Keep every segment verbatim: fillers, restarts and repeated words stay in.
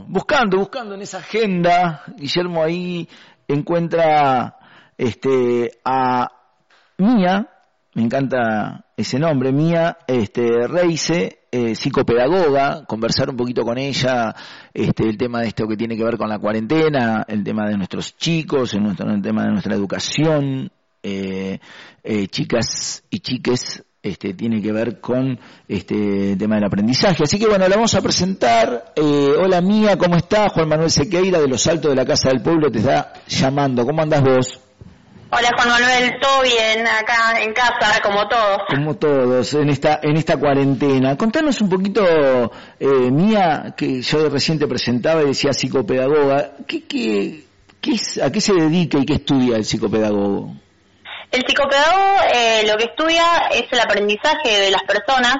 buscando, buscando, buscando en esa agenda, Guillermo ahí encuentra este a Mía, me encanta ese nombre, Mía este, Reise, eh, psicopedagoga, conversar un poquito con ella, este, el tema de esto que tiene que ver con la cuarentena, el tema de nuestros chicos, el, nuestro, el tema de nuestra educación, eh, eh, chicas y chiques, este, tiene que ver con este tema del aprendizaje. Así que bueno, la vamos a presentar. Eh, hola Mía, ¿cómo estás? Juan Manuel Sequeira de Los Altos de la Casa del Pueblo te está llamando. ¿Cómo andás vos? Hola Juan Manuel, todo bien acá en casa, como todos. Como todos, en esta en esta cuarentena. Contanos un poquito, eh, Mía, que yo recién te presentaba y decía psicopedagoga. ¿Qué, qué, qué es, ¿A qué se dedica y qué estudia el psicopedagogo? El psicopedagogo eh, lo que estudia es el aprendizaje de las personas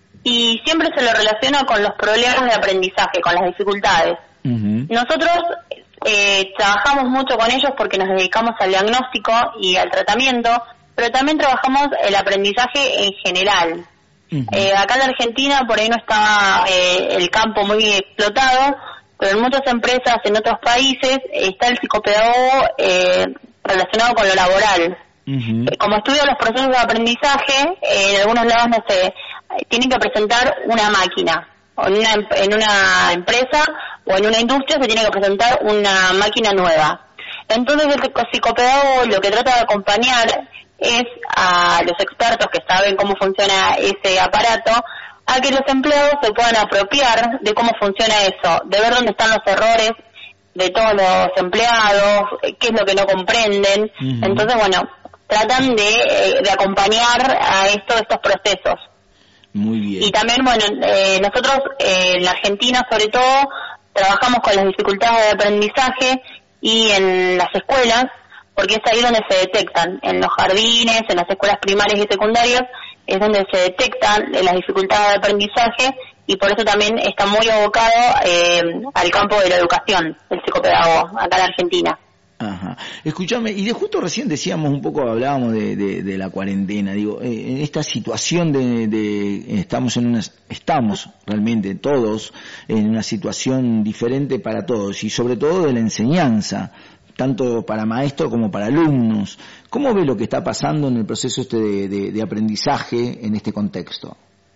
y siempre se lo relaciona con los problemas de aprendizaje, con las dificultades. Uh-huh. Nosotros eh, trabajamos mucho con ellos porque nos dedicamos al diagnóstico y al tratamiento, pero también trabajamos el aprendizaje en general. Uh-huh. Eh, acá en Argentina por ahí no está eh, el campo muy explotado, pero en muchas empresas, en otros países, está el psicopedagogo eh, relacionado con lo laboral. Uh-huh. Como estudio los procesos de aprendizaje, eh, en algunos lados, no sé, tienen que presentar una máquina, o en una, en una empresa o en una industria se tiene que presentar una máquina nueva. Entonces el psicopedagogo lo que trata de acompañar es a los expertos que saben cómo funciona ese aparato, a que los empleados se puedan apropiar de cómo funciona eso, de ver dónde están los errores de todos los empleados, qué es lo que no comprenden. Uh-huh. Entonces, bueno, tratan de, de acompañar a esto, estos procesos. Muy bien. Y también, bueno, eh, nosotros eh, en la Argentina, sobre todo, trabajamos con las dificultades de aprendizaje y en las escuelas, porque es ahí donde se detectan, en los jardines, en las escuelas primarias y secundarias, es donde se detectan las dificultades de aprendizaje y por eso también está muy abocado eh, al campo de la educación, el psicopedagogo, acá en Argentina. Ajá. Escúchame, y de justo recién decíamos un poco, hablábamos de, de, de la cuarentena, digo, eh, en esta situación de, de estamos en una, estamos realmente todos en una situación diferente para todos y sobre todo de la enseñanza, tanto para maestros como para alumnos. ¿Cómo ve lo que está pasando en el proceso este de, de, de aprendizaje en este contexto?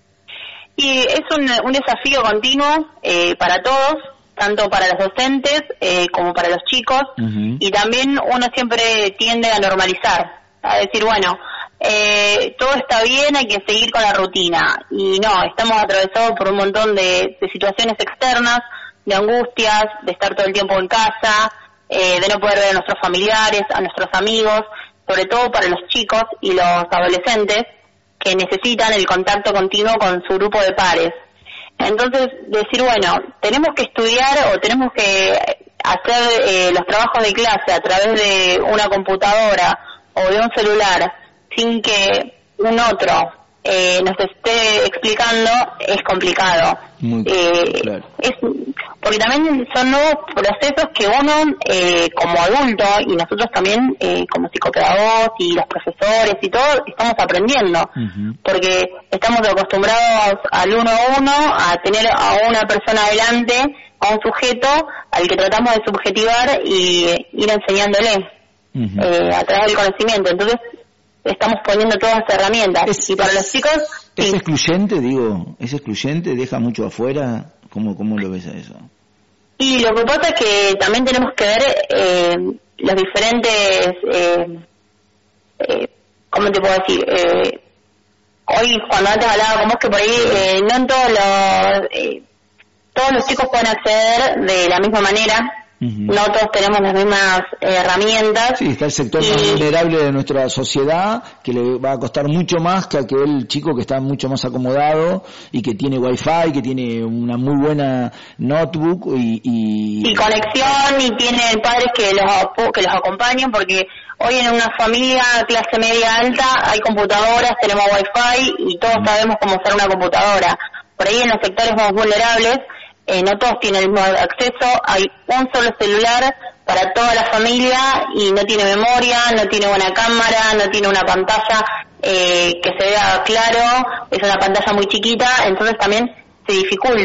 Y es un, un desafío continuo eh, para todos, tanto para los docentes eh, como para los chicos, uh-huh. Y también uno siempre tiende a normalizar, a decir, bueno, eh, todo está bien, hay que seguir con la rutina, y no, estamos atravesados por un montón de, de situaciones externas, de angustias, de estar todo el tiempo en casa, eh, de no poder ver a nuestros familiares, a nuestros amigos, sobre todo para los chicos y los adolescentes, que necesitan el contacto continuo con su grupo de pares. Entonces, decir, bueno, tenemos que estudiar o tenemos que hacer eh, los trabajos de clase a través de una computadora o de un celular sin que un otro eh, nos esté explicando, es complicado. Muy eh, claro. Es porque también son nuevos procesos que uno eh, como adulto y nosotros también eh, como psicopedagogos y los profesores y todo estamos aprendiendo, uh-huh. Porque estamos acostumbrados al uno a uno, a tener a una persona adelante, a un sujeto al que tratamos de subjetivar y ir enseñándole uh-huh. eh, a través del conocimiento. Entonces estamos poniendo todas las herramientas. Es, y para es, los chicos es sí. excluyente, digo, es excluyente, deja mucho afuera. ¿Cómo, cómo lo ves a eso? Y lo que pasa es que también tenemos que ver eh, los diferentes, eh, eh, ¿cómo te puedo decir? Eh, hoy, cuando antes hablaba con vos, que por ahí eh, no en todos los, eh, todos los chicos pueden acceder de la misma manera. Uh-huh. No todos tenemos las mismas eh, herramientas. Sí, está el sector y... más vulnerable de nuestra sociedad, que le va a costar mucho más que aquel chico que está mucho más acomodado y que tiene wifi, que tiene una muy buena notebook y... Y, y conexión, y tiene padres que los, que los acompañen, porque hoy en una familia clase media alta hay computadoras, tenemos wifi y todos uh-huh. sabemos cómo usar una computadora. Por ahí en los sectores más vulnerables Eh, no todos tienen el mismo acceso, hay un solo celular para toda la familia y no tiene memoria, no tiene buena cámara, no tiene una pantalla eh, que se vea claro, es una pantalla muy chiquita, entonces también se dificulta.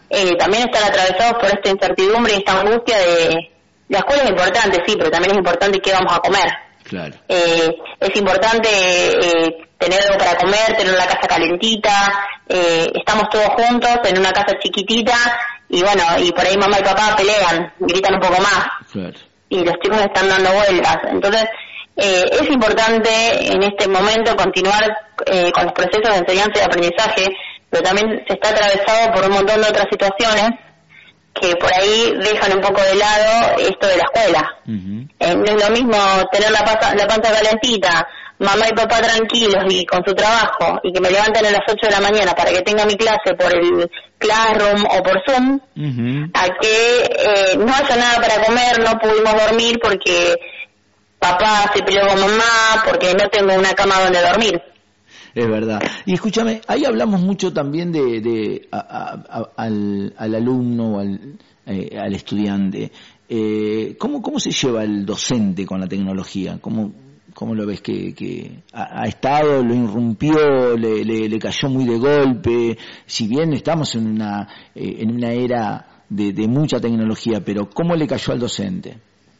eh, también están atravesados por esta incertidumbre y esta angustia de la escuela es importante, sí, pero también es importante qué vamos a comer. Claro. Eh, es importante eh, tener algo para comer, tener la casa calentita, eh, estamos todos juntos en una casa chiquitita y bueno, y por ahí mamá y papá pelean, gritan un poco más. Claro. Y los chicos están dando vueltas. Entonces, eh, es importante en este momento continuar eh, con los procesos de enseñanza y aprendizaje, pero también se está atravesado por un montón de otras situaciones que por ahí dejan un poco de lado esto de la escuela. Uh-huh. Eh, no es lo mismo tener la, pasa, la panza calentita, mamá y papá tranquilos y con su trabajo, y que me levanten a las ocho de la mañana para que tenga mi clase por el Classroom o por Zoom, uh-huh. a que eh, no haya nada para comer, no pudimos dormir porque papá se peleó con mamá, porque no tengo una cama donde dormir. Es verdad. Y escúchame, ahí hablamos mucho también de, de a, a, a, al, al alumno, al, eh, al estudiante. Eh, ¿cómo, ¿Cómo se lleva el docente con la tecnología? ¿Cómo, cómo lo ves que, que ha, ha estado, lo irrumpió, le, le, le cayó muy de golpe? Si bien estamos en una, eh, en una era de, de mucha tecnología, pero ¿cómo le cayó al docente?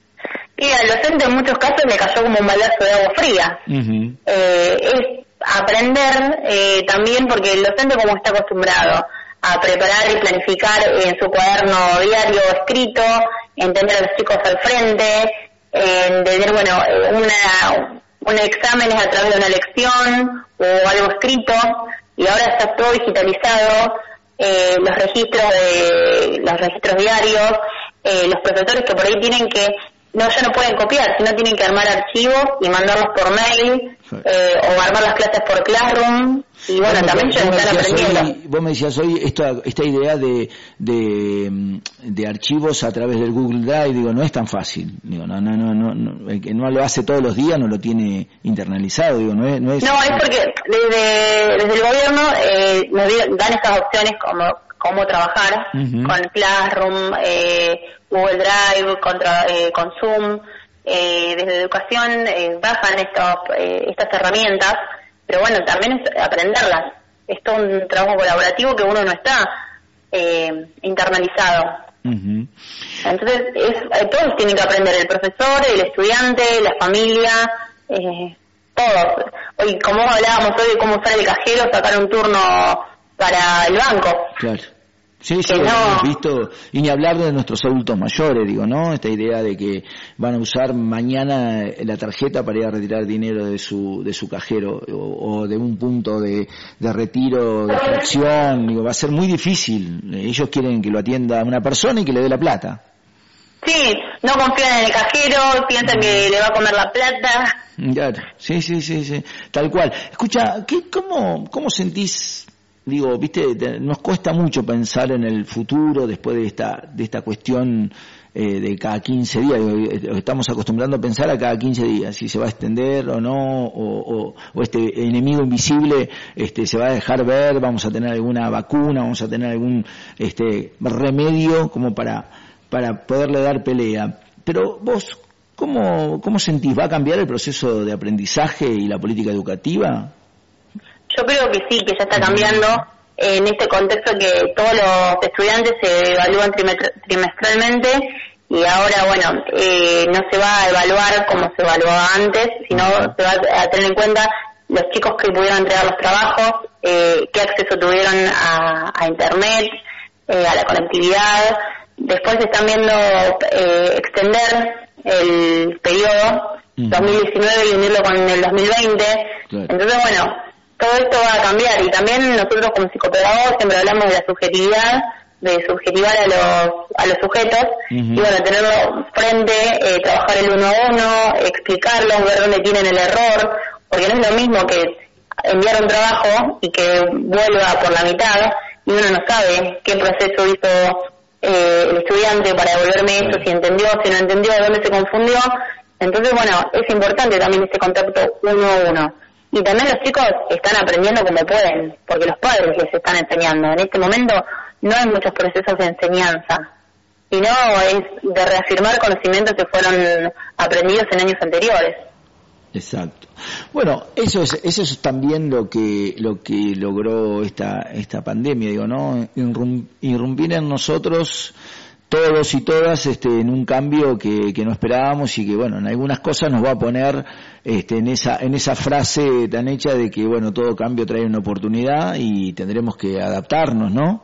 Y al docente en muchos casos le cayó como un balazo de agua fría. Uh-huh. Eh, es aprender eh, también porque el docente como está acostumbrado a preparar y planificar en su cuaderno diario escrito, en tener a los chicos al frente, en tener bueno una, un exámenes a través de una lección o algo escrito, y ahora está todo digitalizado, eh, los registros de los registros diarios, eh, los profesores que por ahí tienen que no ya no pueden copiar, sino tienen que armar archivos y mandarlos por mail, eh, o armar las clases por Classroom, y bueno, bueno también ya están aprendiendo. Hoy, vos me decías hoy esta, esta idea de, de de archivos a través del Google Drive, digo, no es tan fácil, digo, no, no, no, no, el que no lo hace todos los días no lo tiene internalizado, digo, no es... No, es, no, es porque desde, desde el gobierno eh, nos dan estas opciones como cómo trabajar uh-huh. con Classroom, eh, Google Drive, contra, eh, con Zoom, eh, desde educación eh, bajan estos, eh, estas herramientas, pero bueno, también es aprenderlas. Es todo un trabajo colaborativo que uno no está eh, internalizado. Uh-huh. Entonces, es, eh, todos tienen que aprender, el profesor, el estudiante, la familia, eh, todos. Hoy, como hablábamos hoy de cómo usar el cajero, sacar un turno para el banco. Claro. Sí, sí, lo hemos visto, y ni hablar de nuestros adultos mayores, digo, ¿no? Esta idea de que van a usar mañana la tarjeta para ir a retirar dinero de su de su cajero o, o de un punto de, de retiro, de fracción, digo, va a ser muy difícil. Ellos quieren que lo atienda una persona y que le dé la plata. Sí, no confían en el cajero, piensan que le va a comer la plata. Claro, sí, sí, sí, sí, tal cual. Escucha, ¿qué, cómo, cómo sentís? Digo, viste, nos cuesta mucho pensar en el futuro después de esta de esta cuestión eh, de cada quince días. Digo, estamos acostumbrando a pensar a cada quince días si se va a extender o no, o, o, o este enemigo invisible este se va a dejar ver, vamos a tener alguna vacuna, vamos a tener algún este remedio como para para poderle dar pelea. Pero vos, ¿cómo cómo sentís? ¿Va a cambiar el proceso de aprendizaje y la política educativa? Yo creo que sí, que ya está cambiando en este contexto que todos los estudiantes se evalúan trimestralmente y ahora, bueno, eh, no se va a evaluar como se evaluaba antes, sino se va a tener en cuenta los chicos que pudieron entregar los trabajos, eh, qué acceso tuvieron a, a Internet, eh, a la conectividad. Después se están viendo eh, extender el periodo uh-huh. dos mil diecinueve y unirlo con el dos mil veinte. Claro. Entonces, bueno, todo esto va a cambiar, y también nosotros como psicopedagogos siempre hablamos de la subjetividad, de subjetivar a los a los sujetos, uh-huh. y bueno, tenerlo frente, eh, trabajar el uno a uno, explicarlos, ver dónde tienen el error, porque no es lo mismo que enviar un trabajo y que vuelva por la mitad, y uno no sabe qué proceso hizo eh, el estudiante para devolverme eso, si entendió, si no entendió, dónde se confundió. Entonces, bueno, es importante también este contacto uno a uno. Y también los chicos están aprendiendo como pueden, porque los padres les están enseñando. En este momento no hay muchos procesos de enseñanza, sino es de reafirmar conocimientos que fueron aprendidos en años anteriores. Exacto. Bueno, eso es, eso es también lo que, lo que logró esta, esta pandemia, digo, ¿no? Irrumpir en nosotros, todos y todas, este, en un cambio que, que no esperábamos y que, bueno, en algunas cosas nos va a poner, este, en esa, en esa frase tan hecha de que, bueno, todo cambio trae una oportunidad y tendremos que adaptarnos, ¿no?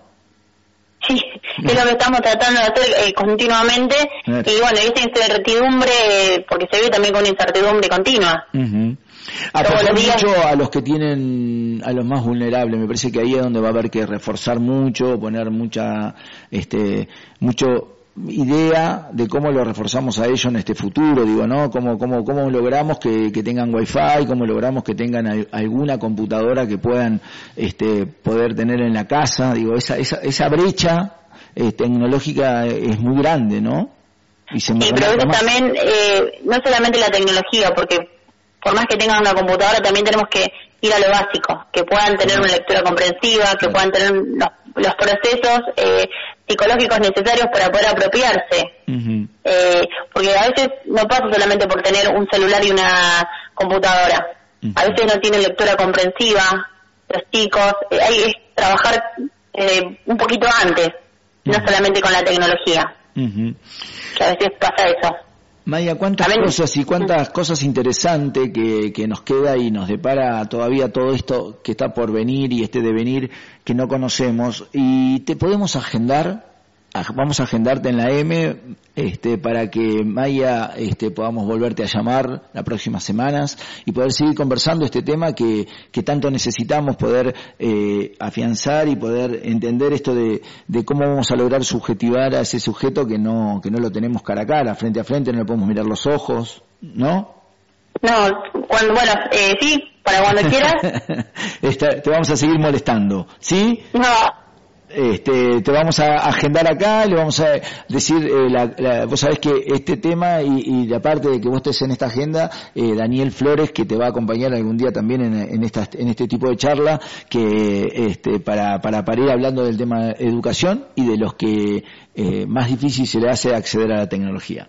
Sí, es lo que estamos tratando de hacer eh, continuamente, eh. y bueno, esa incertidumbre, eh, porque se vive también con una incertidumbre continua. Uh-huh. Apoyar días... mucho a los que tienen, a los más vulnerables, me parece que ahí es donde va a haber que reforzar mucho, poner mucha, este, mucho idea de cómo lo reforzamos a ellos en este futuro, digo, ¿no? Cómo, cómo, cómo logramos que, que tengan wifi, cómo logramos que tengan a, alguna computadora que puedan, este, poder tener en la casa, digo, esa, esa, esa brecha eh, tecnológica es muy grande, ¿no? Y se sí, pero a veces también, eh, no solamente la tecnología, porque por más que tengan una computadora también tenemos que ir a lo básico, que puedan tener una lectura comprensiva, que puedan tener los, los procesos eh, psicológicos necesarios para poder apropiarse. Uh-huh. Eh, porque a veces no pasa solamente por tener un celular y una computadora. Uh-huh. A veces no tienen lectura comprensiva, los chicos, eh, hay que trabajar eh, un poquito antes, uh-huh. no solamente con la tecnología. Uh-huh. Que a veces pasa eso. Maya, cuántas Amén. cosas y cuántas cosas interesantes que, que nos queda y nos depara todavía todo esto que está por venir y este devenir que no conocemos. Y te podemos agendar, vamos a agendarte en la M, este, para que Maya, este, podamos volverte a llamar las próximas semanas y poder seguir conversando este tema que, que tanto necesitamos poder eh, afianzar y poder entender esto de, de cómo vamos a lograr subjetivar a ese sujeto que no, que no lo tenemos cara a cara, frente a frente, no le podemos mirar los ojos, ¿no? No, cuando, bueno, eh, sí, para cuando quieras. Esta, te vamos a seguir molestando, ¿sí? No. Este, te vamos a agendar acá, le vamos a decir, eh, la, la, vos sabés que este tema y, y la parte de que vos estés en esta agenda, eh, Daniel Flores, que te va a acompañar algún día también en, en, esta, en este tipo de charla, que este, para, para, para ir hablando del tema de educación y de los que eh, más difícil se le hace acceder a la tecnología.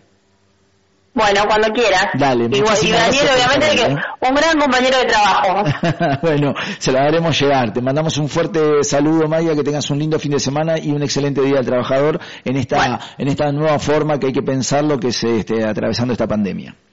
Bueno, cuando quieras. Dale, y, y Daniel, obviamente, que ¿eh? un gran compañero de trabajo. Bueno, se la haremos llegar. Te mandamos un fuerte saludo, Maya, que tengas un lindo fin de semana y un excelente día del trabajador en esta, bueno. en esta nueva forma que hay que pensarlo que se esté atravesando esta pandemia.